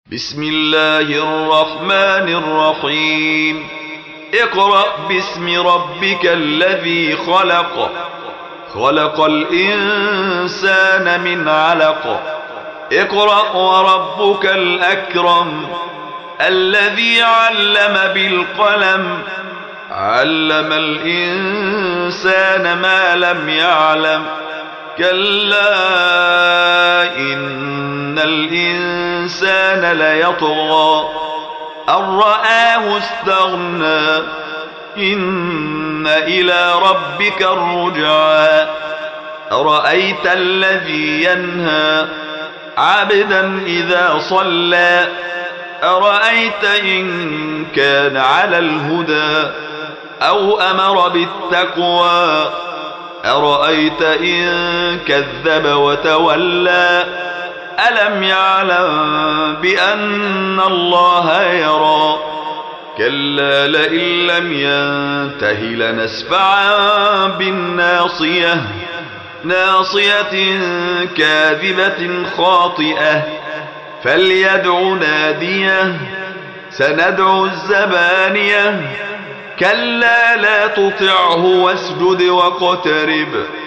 بسم الله الرحمن الرحيم. اقرأ باسم ربك الذي خلق. خلق الإنسان من علق. اقرأ وربك الأكرم الذي علم بالقلم. علم الإنسان ما لم يعلم. كلا إن الإنسان ليطغى أن رآه استغنى. إن إلى ربك الرجعى. أرأيت الذي ينهى عبدا إذا صلى. أرأيت إن كان على الهدى أو أمر بالتقوى. أرأيت إن كذب وتولى. ألم يعلم بأن الله يرى. كلا لئن لم ينته لنسفعا بالناصية. ناصية كاذبة خاطئة. فليدع ناديه. سندع الزبانية. كلا لا تطعه واسجد واقترب.